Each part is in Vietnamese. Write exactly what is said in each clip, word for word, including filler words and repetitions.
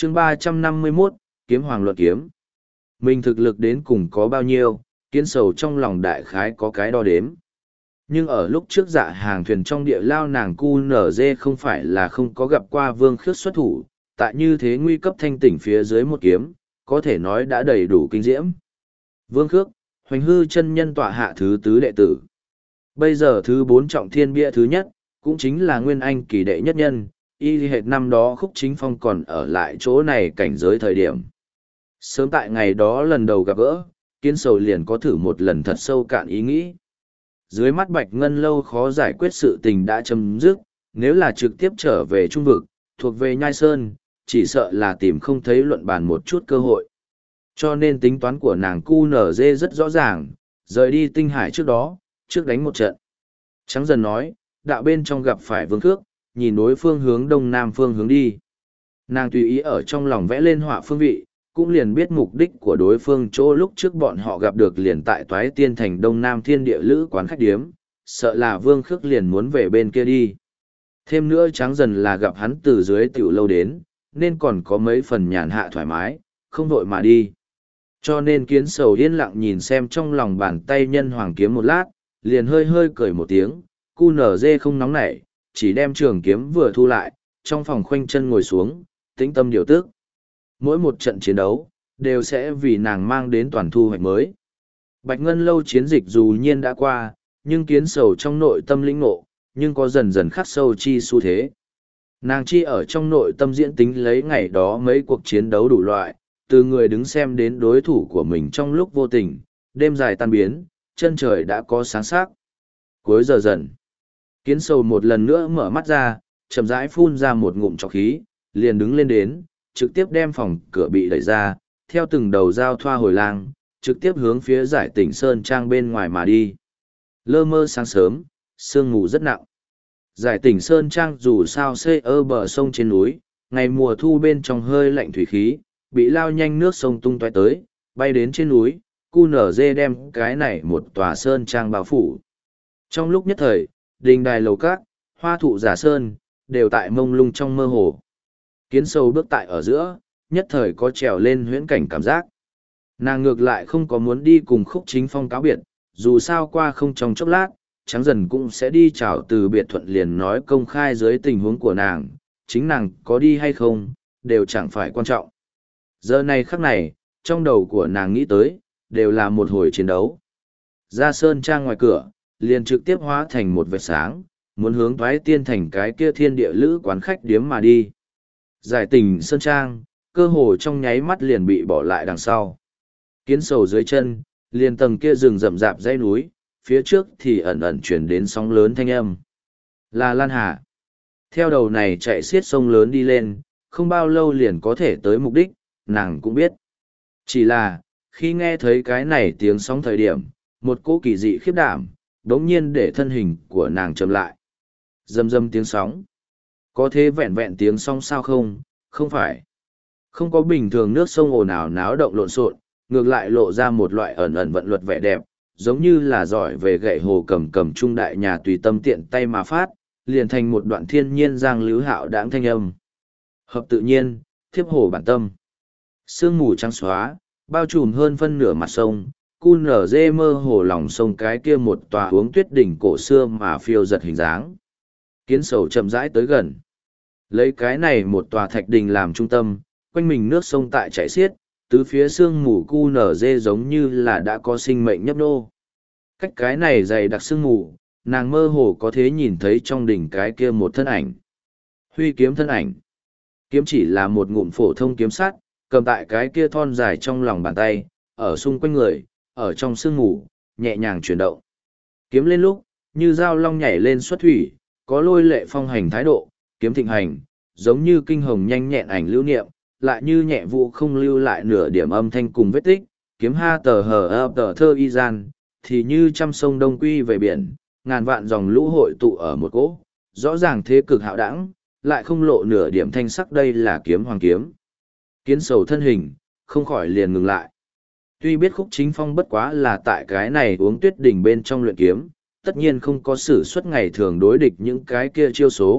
chương ba trăm năm mươi mốt, Kiếm Hoàng Luận Kiếm. Mình thực lực đến cùng có bao nhiêu, kiến sầu trong lòng đại khái có cái đo đếm. Nhưng ở lúc trước dạ hàng thuyền trong địa lao nàng cu nở dê không phải là không có gặp qua Vương Khước xuất thủ, tại như thế nguy cấp thanh tỉnh phía dưới một kiếm, có thể nói đã đầy đủ kinh diễm. Vương Khước, Hoành Hư chân nhân tọa hạ thứ tứ đệ tử. Bây giờ thứ bốn trọng thiên bia thứ nhất, cũng chính là Nguyên Anh kỳ đệ nhất nhân, y hệt năm đó Khúc Chính Phong còn ở lại chỗ này cảnh giới thời điểm. Sớm tại ngày đó lần đầu gặp gỡ, kiến sầu liền có thử một lần thật sâu cạn ý nghĩ. Dưới mắt Bạch Ngân Lâu khó giải quyết sự tình đã chấm dứt, nếu là trực tiếp trở về Trung Vực, thuộc về Nhai Sơn, chỉ sợ là tìm không thấy luận bàn một chút cơ hội. Cho nên tính toán của nàng cu nở dê rất rõ ràng, rời đi tinh hải trước đó, trước đánh một trận. Trắng dần nói, đạo bên trong gặp phải Vương Khước, nhìn đối phương hướng đông nam phương hướng đi. Nàng tùy ý ở trong lòng vẽ lên họa phương vị, cũng liền biết mục đích của đối phương chỗ lúc trước bọn họ gặp được liền tại Toái Tiên Thành Đông Nam Thiên Địa Lữ quán khách điếm, sợ là Vương Khước liền muốn về bên kia đi. Thêm nữa trắng dần là gặp hắn từ dưới tiểu lâu đến, nên còn có mấy phần nhàn hạ thoải mái, không vội mà đi. Cho nên kiến sầu yên lặng nhìn xem trong lòng bàn tay nhân hoàng kiếm một lát, liền hơi hơi cười một tiếng, cu nở dê không nóng nảy, chỉ đem trường kiếm vừa thu lại, trong phòng khoanh chân ngồi xuống, tĩnh tâm điều tức. Mỗi một trận chiến đấu, đều sẽ vì nàng mang đến toàn thu hoạch mới. Bạch Ngân Lâu chiến dịch dù nhiên đã qua, nhưng kiến sầu trong nội tâm lĩnh ngộ, nhưng có dần dần khắc sâu chi xu thế. Nàng chi ở trong nội tâm diễn tính lấy ngày đó mấy cuộc chiến đấu đủ loại, từ người đứng xem đến đối thủ của mình trong lúc vô tình, đêm dài tan biến, chân trời đã có sáng sắc. Cuối giờ dần, kiến sầu một lần nữa mở mắt ra, chậm rãi phun ra một ngụm trọc khí, liền đứng lên đến, trực tiếp đem phòng cửa bị đẩy ra, theo từng đầu dao thoa hồi lang, trực tiếp hướng phía Giải Tỉnh Sơn Trang bên ngoài mà đi. Lơ mơ sáng sớm, sương mù rất nặng. Giải Tỉnh Sơn Trang dù sao xây ở bờ sông trên núi, ngày mùa thu bên trong hơi lạnh thủy khí, bị lao nhanh nước sông tung tóe tới, bay đến trên núi, cu nở dê đem cái này một tòa sơn trang bao phủ. Trong lúc nhất thời, đình đài lầu cát, hoa thụ giả sơn, đều tại mông lung trong mơ hồ. Kiến sâu bước tại ở giữa, nhất thời có trèo lên huyễn cảnh cảm giác. Nàng ngược lại không có muốn đi cùng Khúc Chính Phong cáo biệt, dù sao qua không trong chốc lát, trắng dần cũng sẽ đi chào từ biệt thuận liền nói công khai dưới tình huống của nàng, chính nàng có đi hay không, đều chẳng phải quan trọng. Giờ này khắc này, trong đầu của nàng nghĩ tới, đều là một hồi chiến đấu. Ra sơn trang ngoài cửa, liền trực tiếp hóa thành một vệt sáng, muốn hướng Toái Tiên Thành cái kia thiên địa lữ quán khách điếm mà đi. Giải Tình sơn trang, cơ hồ trong nháy mắt liền bị bỏ lại đằng sau. Kiến sầu dưới chân, liền tầng kia rừng rậm rạp dãy núi, phía trước thì ẩn ẩn chuyển đến sóng lớn thanh âm. Là Lan Hà. Theo đầu này chạy xiết sông lớn đi lên, không bao lâu liền có thể tới mục đích, nàng cũng biết. Chỉ là, khi nghe thấy cái này tiếng sóng thời điểm, một cỗ kỳ dị khiếp đảm, đống nhiên để thân hình của nàng chậm lại. Rầm rầm tiếng sóng. Có thế vẹn vẹn tiếng sóng sao không? Không phải. Không có bình thường nước sông ồn ào náo động lộn xộn, ngược lại lộ ra một loại ẩn ẩn vận luật vẻ đẹp, giống như là giỏi về gậy hồ cầm cầm trung đại nhà tùy tâm tiện tay mà phát, liền thành một đoạn thiên nhiên giang lưu hạo đãng thanh âm. Hợp tự nhiên, thiếp hồ bản tâm. Sương mù trắng xóa, bao trùm hơn phân nửa mặt sông, cu nở dê mơ hồ lòng sông cái kia một tòa uống tuyết đỉnh cổ xưa mà phiêu giật hình dáng. Kiến sầu chậm rãi tới gần. Lấy cái này một tòa thạch đình làm trung tâm, quanh mình nước sông tại chảy xiết, tứ phía sương mù cu nở dê giống như là đã có sinh mệnh nhấp nô. Cách cái này dày đặc sương mù, nàng mơ hồ có thể nhìn thấy trong đỉnh cái kia một thân ảnh. Huy kiếm thân ảnh. Kiếm chỉ là một ngụm phổ thông kiếm sắt, cầm tại cái kia thon dài trong lòng bàn tay, ở xung quanh người, ở trong sương mù, nhẹ nhàng chuyển động. Kiếm lên lúc, như dao long nhảy lên xuất thủy, có lôi lệ phong hành thái độ, kiếm thịnh hành, giống như kinh hồng nhanh nhẹn ảnh lưu niệm, lại như nhẹ vụ không lưu lại nửa điểm âm thanh cùng vết tích, kiếm ha tờ hờ ập tờ thơ y gian, thì như trăm sông đông quy về biển, ngàn vạn dòng lũ hội tụ ở một cỗ, rõ ràng thế cực hạo đẳng, lại không lộ nửa điểm thanh sắc đây là kiếm hoàng kiếm. Kiến sầu thân hình, không khỏi liền ngừng lại. Tuy biết Khúc Chính Phong bất quá là tại cái này uống tuyết đỉnh bên trong luyện kiếm, tất nhiên không có sử xuất ngày thường đối địch những cái kia chiêu số,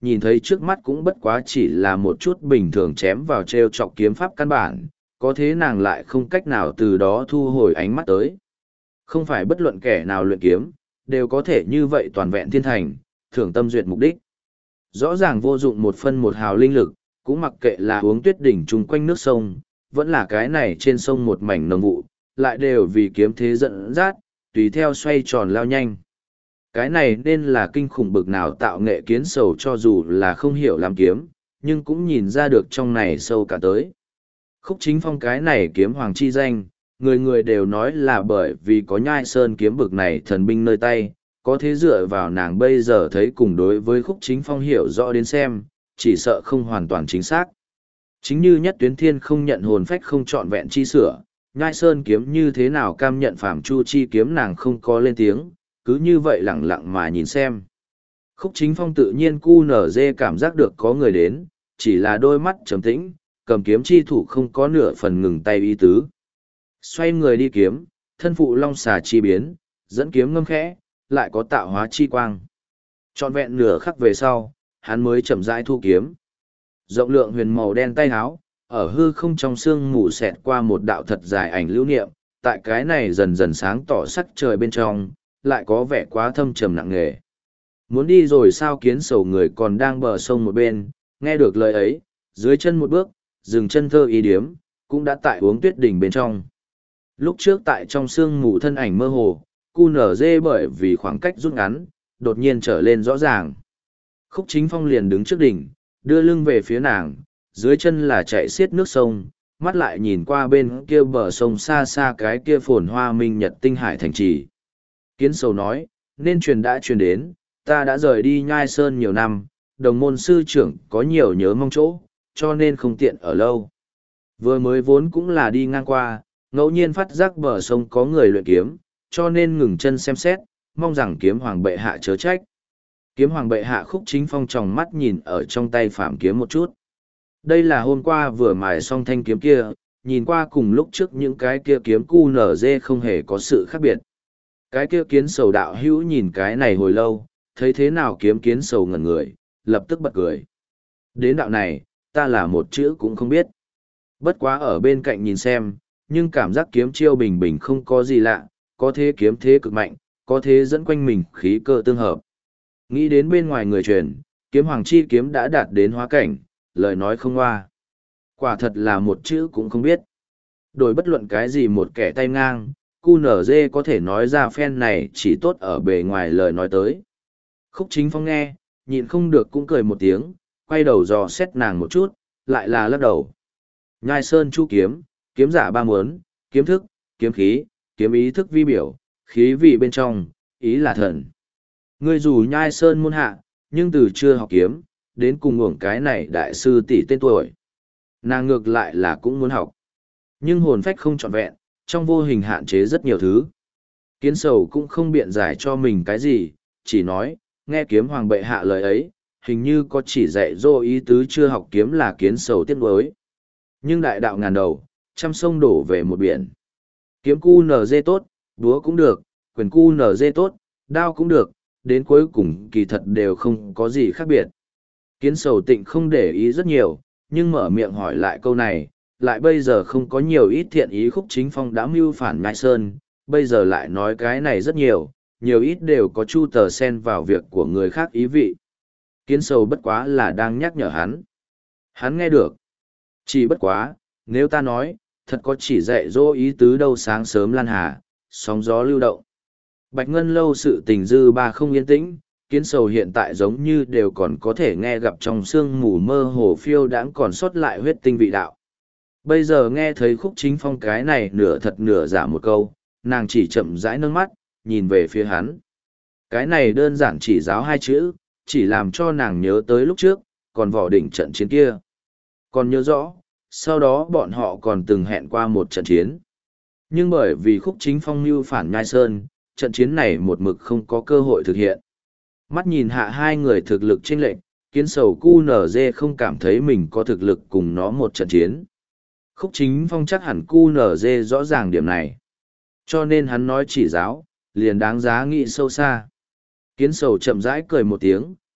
nhìn thấy trước mắt cũng bất quá chỉ là một chút bình thường chém vào t r e o chọc kiếm pháp căn bản, có thế nàng lại không cách nào từ đó thu hồi ánh mắt tới. Không phải bất luận kẻ nào luyện kiếm, đều có thể như vậy toàn vẹn thiên thành, thưởng tâm duyệt mục đích. Rõ ràng vô dụng một phân một hào linh lực, cũng mặc kệ là uống tuyết đỉnh chung quanh nước sông, vẫn là cái này trên sông một mảnh nồng vụ, lại đều vì kiếm thế dẫn dắt, tùy theo xoay tròn lao nhanh. Cái này nên là kinh khủng bực nào tạo nghệ kiến sầu cho dù là không hiểu làm kiếm, nhưng cũng nhìn ra được trong này sâu cả tới. Khúc Chính Phong cái này kiếm hoàng chi danh, người người đều nói là bởi vì có Nhai Sơn kiếm bực này thần binh nơi tay, có thế dựa vào nàng bây giờ thấy cùng đối với Khúc Chính Phong hiểu rõ đến xem, chỉ sợ không hoàn toàn chính xác. Chính như Nhất Tuyến Thiên không nhận hồn phách không trọn vẹn chi sửa, Nhai Sơn kiếm như thế nào cam nhận Phạm Chu chi kiếm nàng không có lên tiếng, cứ như vậy lặng lặng mà nhìn xem. Khúc Chính Phong tự nhiên cu nở dê cảm giác được có người đến, chỉ là đôi mắt trầm tĩnh, cầm kiếm chi thủ không có nửa phần ngừng tay ý tứ. Xoay người đi kiếm, thân phụ long xà chi biến, dẫn kiếm ngâm khẽ, lại có tạo hóa chi quang. Trọn vẹn nửa khắc về sau, hắn mới chậm rãi thu kiếm. Rộng lượng huyền màu đen tay háo, ở hư không trong sương mù xẹt qua một đạo thật dài ảnh lưu niệm, tại cái này dần dần sáng tỏ sắc trời bên trong, lại có vẻ quá thâm trầm nặng nề. Muốn đi rồi sao kiến sầu người còn đang bờ sông một bên, nghe được lời ấy, dưới chân một bước, dừng chân thơ ý điếm, cũng đã tại uống tuyết đỉnh bên trong. Lúc trước tại trong sương mù thân ảnh mơ hồ, cu nở dê bởi vì khoảng cách rút ngắn, đột nhiên trở lên rõ ràng. Khúc Chính Phong liền đứng trước đỉnh, đưa lưng về phía nàng, dưới chân là chạy xiết nước sông, mắt lại nhìn qua bên kia bờ sông xa xa cái kia phồn hoa minh nhật tinh hải thành trì. Kiến sầu nói, nên truyền đã truyền đến, ta đã rời đi Nhai Sơn nhiều năm, đồng môn sư trưởng có nhiều nhớ mong chỗ, cho nên không tiện ở lâu. Vừa mới vốn cũng là đi ngang qua, ngẫu nhiên phát giác bờ sông có người luyện kiếm, cho nên ngừng chân xem xét, mong rằng kiếm hoàng bệ hạ chớ trách. Kiếm hoàng bệ hạ Khúc Chính Phong tròng mắt nhìn ở trong tay phạm kiếm một chút. Đây là hôm qua vừa mài xong thanh kiếm kia, nhìn qua cùng lúc trước những cái kia kiếm cu nở dê không hề có sự khác biệt. Cái kia kiến sầu đạo hữu nhìn cái này hồi lâu, thấy thế nào kiếm kiến sầu ngẩn người, lập tức bật cười. Đến đạo này, ta là một chữ cũng không biết. Bất quá ở bên cạnh nhìn xem, nhưng cảm giác kiếm chiêu bình bình không có gì lạ, có thế kiếm thế cực mạnh, có thế dẫn quanh mình khí cơ tương hợp. Nghĩ đến bên ngoài người truyền, kiếm hoàng chi kiếm đã đạt đến hóa cảnh, lời nói không hoa. Quả thật là một chữ cũng không biết. Đổi bất luận cái gì một kẻ tay ngang, cu nở dê có thể nói ra phen này chỉ tốt ở bề ngoài lời nói tới. Khúc Chính Phong nghe, nhịn không được cũng cười một tiếng, quay đầu dò xét nàng một chút, lại là lắc đầu. Nhai Sơn chu kiếm, kiếm giả ba muốn, kiếm thức, kiếm khí, kiếm ý thức vi biểu, khí vị bên trong, ý là thần. Ngươi dù Nhai Sơn môn hạ, nhưng từ chưa học kiếm, đến cùng ngưỡng cái này đại sư tỷ tên tuổi. Nàng ngược lại là cũng muốn học. Nhưng hồn phách không trọn vẹn, trong vô hình hạn chế rất nhiều thứ. Kiến sầu cũng không biện giải cho mình cái gì, chỉ nói, nghe kiếm hoàng bệ hạ lời ấy, hình như có chỉ dạy dỗ ý tứ chưa học kiếm là kiến sầu tiếc nuối. Nhưng đại đạo ngàn đầu, trăm sông đổ về một biển. Kiếm cu nở dê tốt, búa cũng được, quyền cu nở dê tốt, đao cũng được, đến cuối cùng kỳ thật đều không có gì khác biệt. Kiến sầu tịnh không để ý rất nhiều, nhưng mở miệng hỏi lại câu này, lại bây giờ không có nhiều ít thiện ý. Khúc Chính Phong đã mưu phản Nhai Sơn, bây giờ lại nói cái này rất nhiều, nhiều ít đều có chu tờ sen vào việc của người khác ý vị. Kiến sầu bất quá là đang nhắc nhở hắn. Hắn nghe được. Chỉ bất quá, nếu ta nói, thật có chỉ dạy dỗ ý tứ đâu sáng sớm lan hà, sóng gió lưu động. Bạch Ngân lâu sự tình dư ba không yên tĩnh, kiến sầu hiện tại giống như đều còn có thể nghe gặp trong sương mù mơ hồ phiêu đãng còn sót lại huyết tinh vị đạo. Bây giờ nghe thấy Khúc Chính Phong cái này nửa thật nửa giả một câu, nàng chỉ chậm rãi nâng mắt, nhìn về phía hắn. Cái này đơn giản chỉ giáo hai chữ, chỉ làm cho nàng nhớ tới lúc trước, còn vỏ đỉnh trận chiến kia. Còn nhớ rõ, sau đó bọn họ còn từng hẹn qua một trận chiến. Nhưng bởi vì Khúc Chính Phong mưu phản Nhai Sơn, trận chiến này một mực không có cơ hội thực hiện. Mắt nhìn hạ hai người thực lực chênh lệch, kiến sầu cu nở dê không cảm thấy mình có thực lực cùng nó một trận chiến. Khúc Chính Phong chắc hẳn cu nở dê rõ ràng điểm này. Cho nên hắn nói chỉ giáo, liền đáng giá nghĩ sâu xa. Kiến sầu chậm rãi cười một tiếng,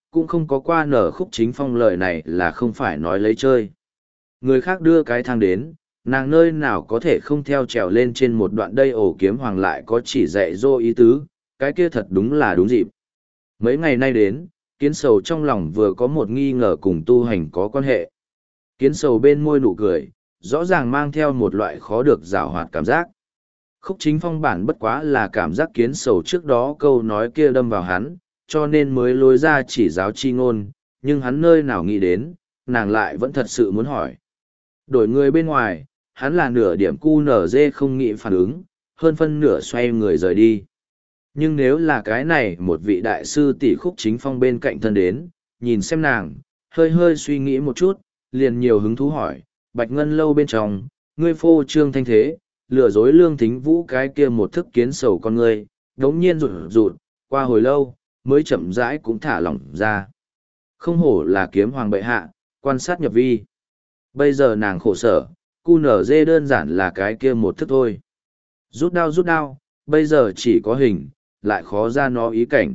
cũng không có qua nở Khúc Chính Phong lời này là không phải nói lấy chơi. Người khác đưa cái thang đến, nàng nơi nào có thể không theo trèo lên trên một đoạn đây ổ kiếm hoàng lại có chỉ dạy dô ý tứ, cái kia thật đúng là đúng dịp. Mấy ngày nay đến, kiến sầu trong lòng vừa có một nghi ngờ cùng tu hành có quan hệ. Kiến sầu bên môi nụ cười, rõ ràng mang theo một loại khó được giảo hoạt cảm giác. Khúc Chính Phong bản bất quá là cảm giác kiến sầu trước đó câu nói kia đâm vào hắn, cho nên mới lối ra chỉ giáo chi ngôn, nhưng hắn nơi nào nghĩ đến, nàng lại vẫn thật sự muốn hỏi. Đổi người bên ngoài, hắn là nửa điểm cu nở dê không nghĩ phản ứng, hơn phân nửa xoay người rời đi. Nhưng nếu là cái này một vị đại sư tỷ Khúc Chính Phong bên cạnh thân đến, nhìn xem nàng, hơi hơi suy nghĩ một chút, liền nhiều hứng thú hỏi, Bạch Ngân lâu bên trong, ngươi phô trương thanh thế, lừa dối Lương Thính Vũ cái kia một thức kiến sầu con ngươi, đống nhiên rụt rụt, qua hồi lâu, mới chậm rãi cũng thả lỏng ra. Không hổ là kiếm hoàng bệ hạ, quan sát nhập vi. Bây giờ nàng khổ sở, cu nở dê đơn giản là cái kia một thức thôi. Rút đao rút đao, bây giờ chỉ có hình, lại khó ra nó ý cảnh.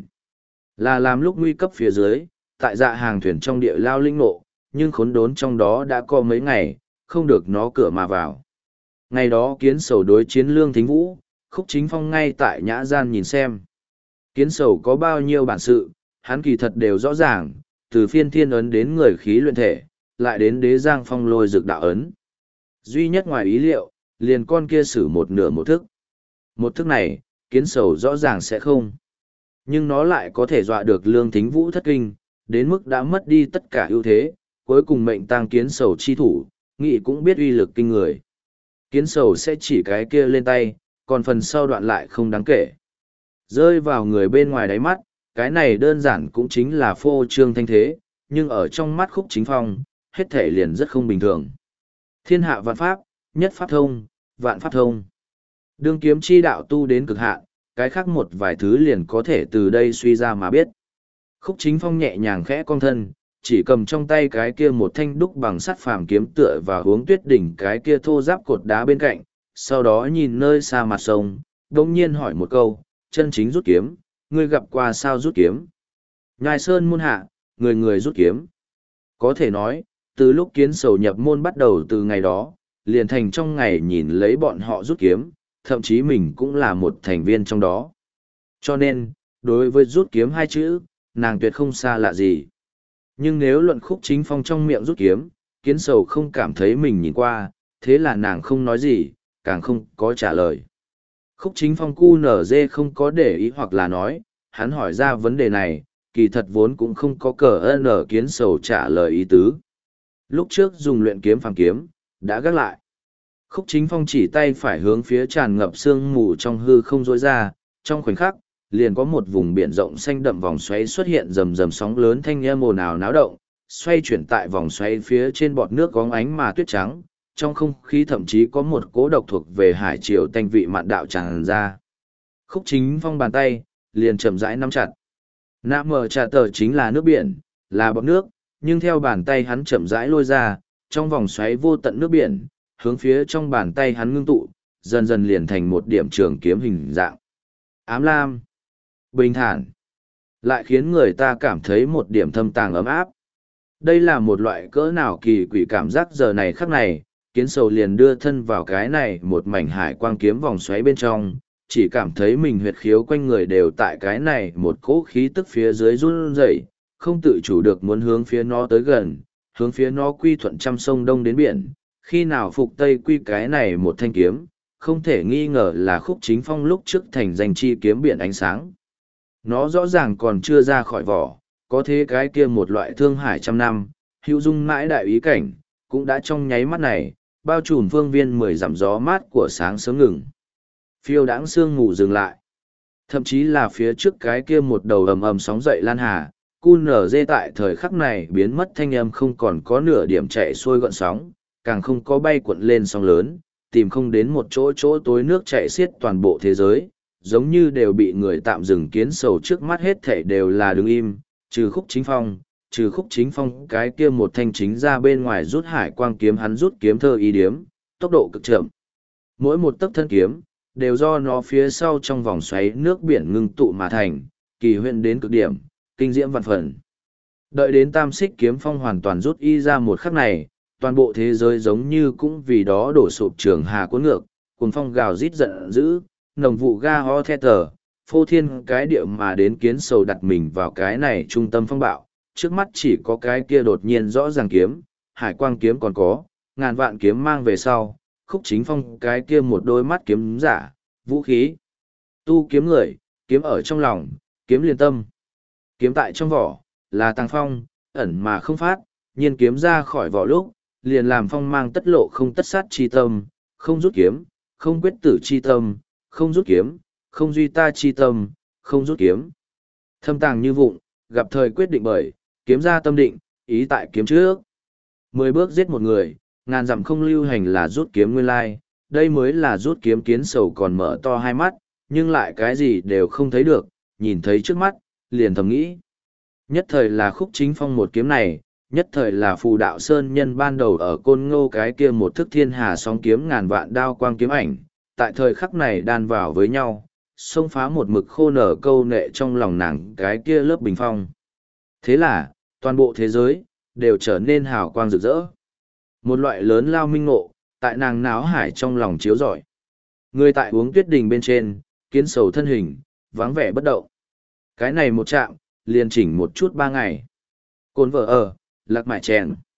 Là làm lúc nguy cấp phía dưới, tại dạ hàng thuyền trong địa lao linh nộ, nhưng khốn đốn trong đó đã có mấy ngày, không được nó cửa mà vào. Ngày đó kiến sầu đối chiến Lương Thính Vũ, Khúc Chính Phong ngay tại nhã gian nhìn xem. Kiến sầu có bao nhiêu bản sự, hắn kỳ thật đều rõ ràng, từ phiên thiên ấn đến người khí luyện thể, lại đến đế giang phong lôi dược đạo ấn. Duy nhất ngoài ý liệu, liền con kia xử một nửa một thức. Một thức này, kiến sầu rõ ràng sẽ không. Nhưng nó lại có thể dọa được Lương Thính Vũ thất kinh, đến mức đã mất đi tất cả ưu thế, cuối cùng mệnh tang kiến sầu chi thủ, nghị cũng biết uy lực kinh người. Kiến sầu sẽ chỉ cái kia lên tay, còn phần sau đoạn lại không đáng kể. Rơi vào người bên ngoài đáy mắt, cái này đơn giản cũng chính là phô trương thanh thế, nhưng ở trong mắt Khúc Chính Phong, hết thể liền rất không bình thường. Thiên hạ vạn pháp, nhất pháp thông, vạn pháp thông. Đương kiếm chi đạo tu đến cực hạn, cái khác một vài thứ liền có thể từ đây suy ra mà biết. Khúc Chính Phong nhẹ nhàng khẽ cong thân, chỉ cầm trong tay cái kia một thanh đúc bằng sắt phàm kiếm tựa vào hướng tuyết đỉnh cái kia thô giáp cột đá bên cạnh, sau đó nhìn nơi xa mặt sông, đông nhiên hỏi một câu, chân chính rút kiếm, ngươi gặp qua sao rút kiếm? Nhai sơn môn hạ, người người rút kiếm. Có thể nói, từ lúc kiến sầu nhập môn bắt đầu từ ngày đó, liền thành trong ngày nhìn lấy bọn họ rút kiếm, thậm chí mình cũng là một thành viên trong đó. Cho nên, đối với rút kiếm hai chữ, nàng tuyệt không xa lạ gì. Nhưng nếu luận Khúc Chính Phong trong miệng rút kiếm, kiến sầu không cảm thấy mình nhìn qua, thế là nàng không nói gì, càng không có trả lời. Khúc Chính Phong cu nở dê không có để ý hoặc là nói, hắn hỏi ra vấn đề này, kỳ thật vốn cũng không có cờ ơn ở kiến sầu trả lời ý tứ. Lúc trước dùng luyện kiếm phàm kiếm, đã gác lại. Khúc Chính Phong chỉ tay phải hướng phía tràn ngập sương mù trong hư không rối ra, trong khoảnh khắc, liền có một vùng biển rộng xanh đậm vòng xoáy xuất hiện rầm rầm sóng lớn thanh âm ồn ào náo động, xoay chuyển tại vòng xoáy phía trên bọt nước có ánh mà tuyết trắng, trong không khí thậm chí có một cỗ độc thuộc về hải triều tanh vị mạn đạo tràn ra. Khúc Chính Phong bàn tay, liền chậm rãi nắm chặt. Nạ mở trà tờ chính là nước biển, là bọt nước, nhưng theo bàn tay hắn chậm rãi lôi ra, trong vòng xoáy vô tận nước biển, hướng phía trong bàn tay hắn ngưng tụ, dần dần liền thành một điểm trường kiếm hình dạng. Ám lam, bình thản, lại khiến người ta cảm thấy một điểm thâm tàng ấm áp. Đây là một loại cỡ nào kỳ quỷ cảm giác giờ này khắc này, kiến sầu liền đưa thân vào cái này một mảnh hải quang kiếm vòng xoáy bên trong, chỉ cảm thấy mình huyệt khiếu quanh người đều tại cái này một cỗ khí tức phía dưới run rẩy, không tự chủ được muốn hướng phía nó tới gần, hướng phía nó quy thuận trăm sông đông đến biển, khi nào phục tây quy cái này một thanh kiếm, không thể nghi ngờ là Khúc Chính Phong lúc trước thành danh chi kiếm biển ánh sáng. Nó rõ ràng còn chưa ra khỏi vỏ, có thế cái kia một loại thương hải trăm năm, hữu dung mãi đại ý cảnh, cũng đã trong nháy mắt này, bao trùm phương viên mười dặm gió mát của sáng sớm ngừng. Phiêu đãng sương ngủ dừng lại. Thậm chí là phía trước cái kia một đầu ầm ầm sóng dậy lan hà, cu nở dê tại thời khắc này biến mất thanh âm không còn có nửa điểm chạy xuôi gọn sóng, càng không có bay cuộn lên sóng lớn, tìm không đến một chỗ chỗ tối nước chạy xiết toàn bộ thế giới, giống như đều bị người tạm dừng kiến sầu trước mắt hết thảy đều là đứng im, trừ Khúc Chính Phong, trừ Khúc Chính Phong cái kia một thanh chính ra bên ngoài rút hải quang kiếm hắn rút kiếm thơ ý điếm, tốc độ cực chậm. Mỗi một tấc thân kiếm, đều do nó phía sau trong vòng xoáy nước biển ngưng tụ mà thành, kỳ huyện đến cực điểm, kinh diễm vạn phần. Đợi đến tam xích kiếm phong hoàn toàn rút y ra một khắc này, toàn bộ thế giới giống như cũng vì đó đổ sụp trường hà cuốn ngược, cuồng phong gào rít giận dữ, nồng vụ ga ho the tờ, phô thiên cái địa mà đến kiến sầu đặt mình vào cái này trung tâm phong bạo, trước mắt chỉ có cái kia đột nhiên rõ ràng kiếm, hải quang kiếm còn có, ngàn vạn kiếm mang về sau, khúc chính phong cái kia một đôi mắt kiếm giả, vũ khí, tu kiếm người, kiếm ở trong lòng, kiếm liền tâm, kiếm tại trong vỏ, là tăng phong, ẩn mà không phát, nhiên kiếm ra khỏi vỏ lúc, liền làm phong mang tất lộ không tất sát chi tâm, không rút kiếm, không quyết tử chi tâm, không rút kiếm, không duy ta chi tâm, không rút kiếm. Thâm tàng như vụng, gặp thời quyết định bởi, kiếm ra tâm định, ý tại kiếm trước. Mười bước giết một người, ngàn dặm không lưu hành là rút kiếm nguyên lai, đây mới là rút kiếm kiến sầu còn mở to hai mắt, nhưng lại cái gì đều không thấy được, nhìn thấy trước mắt, liền thầm nghĩ. Nhất thời là khúc chính phong một kiếm này, nhất thời là phù đạo sơn nhân ban đầu ở côn ngô cái kia một thức thiên hà song kiếm ngàn vạn đao quang kiếm ảnh, tại thời khắc này đan vào với nhau, xông phá một mực khô nở câu nệ trong lòng nàng cái kia lớp bình phong. Thế là, toàn bộ thế giới, đều trở nên hào quang rực rỡ. Một loại lớn lao minh ngộ, tại nàng náo hải trong lòng chiếu rọi. Người tại uống tuyết đình bên trên, kiến sầu thân hình, vắng vẻ bất động. Cái này một chạm, liền chỉnh một chút ba ngày. Cồn vợ ở, lạc mại chèn.